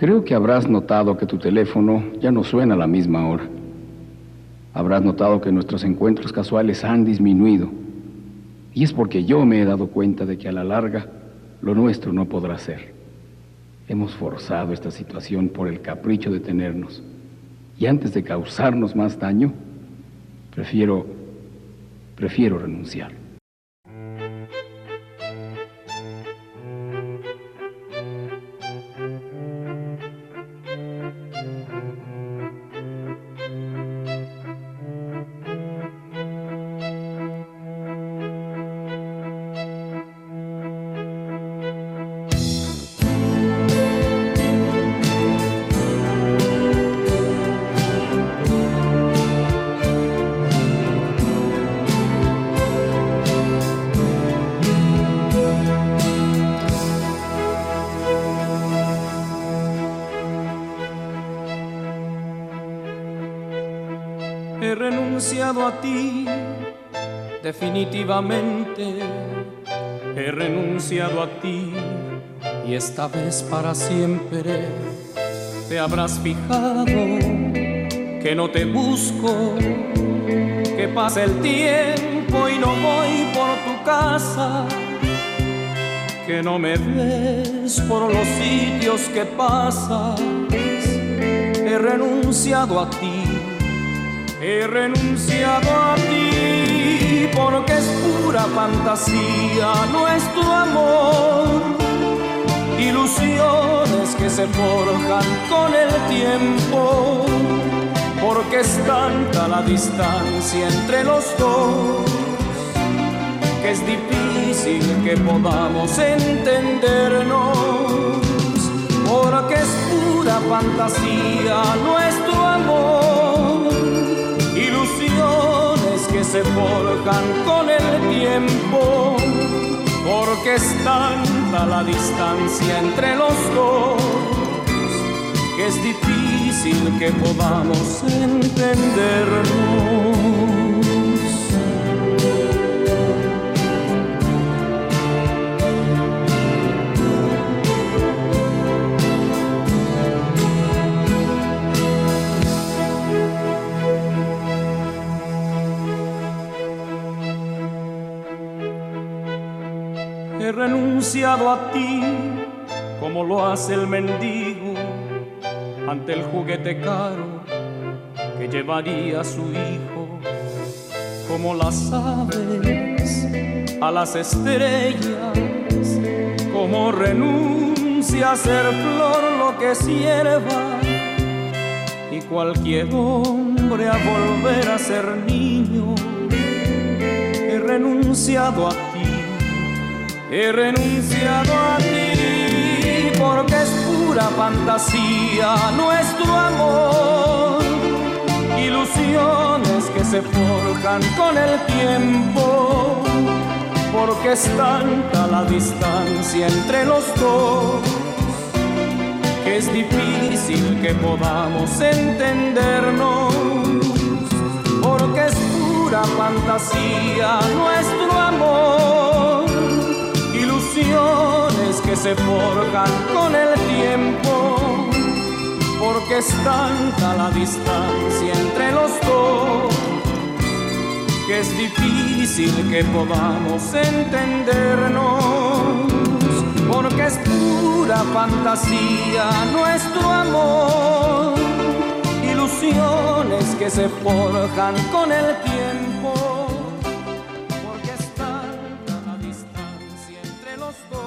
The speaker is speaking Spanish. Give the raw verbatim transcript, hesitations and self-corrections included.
Creo que habrás notado que tu teléfono ya no suena a la misma hora. Habrás notado que nuestros encuentros casuales han disminuido. Y es porque yo me he dado cuenta de que a la larga lo nuestro no podrá ser. Hemos forzado esta situación por el capricho de tenernos. Y antes de causarnos más daño, prefiero, prefiero renunciar. He renunciado a ti, definitivamente. He renunciado a ti, y esta vez para siempre. Te habrás fijado que no te busco, que pasa el tiempo y no voy por tu casa, que no me ves por los sitios que pasas. He renunciado a ti. He renunciado a ti porque es pura fantasía nuestro amor, ilusiones que se forjan con el tiempo, porque es tanta la distancia entre los dos que es difícil que podamos entendernos, porque es pura fantasía nuestro amor, ilusiones que se forjan con el tiempo, porque es tanta la distancia entre los dos que es difícil que podamos entendernos. He renunciado a ti como lo hace el mendigo ante el juguete caro que llevaría a su hijo, como las aves a las estrellas, como renuncia a ser flor lo que es hierba, y cualquier hombre a volver a ser niño. He renunciado a ti. He renunciado a ti porque es pura fantasía nuestro amor, ilusiones que se forjan con el tiempo, porque es tanta la distancia entre los dos que es difícil que podamos entendernos, porque es pura fantasía nuestro amor, ilusiones que se forjan con el tiempo, porque es tanta la distancia entre los dos que es difícil que podamos entendernos, porque es pura fantasía nuestro amor, ilusiones que se forjan con el tiempo, porque es tanta la distancia entre los dos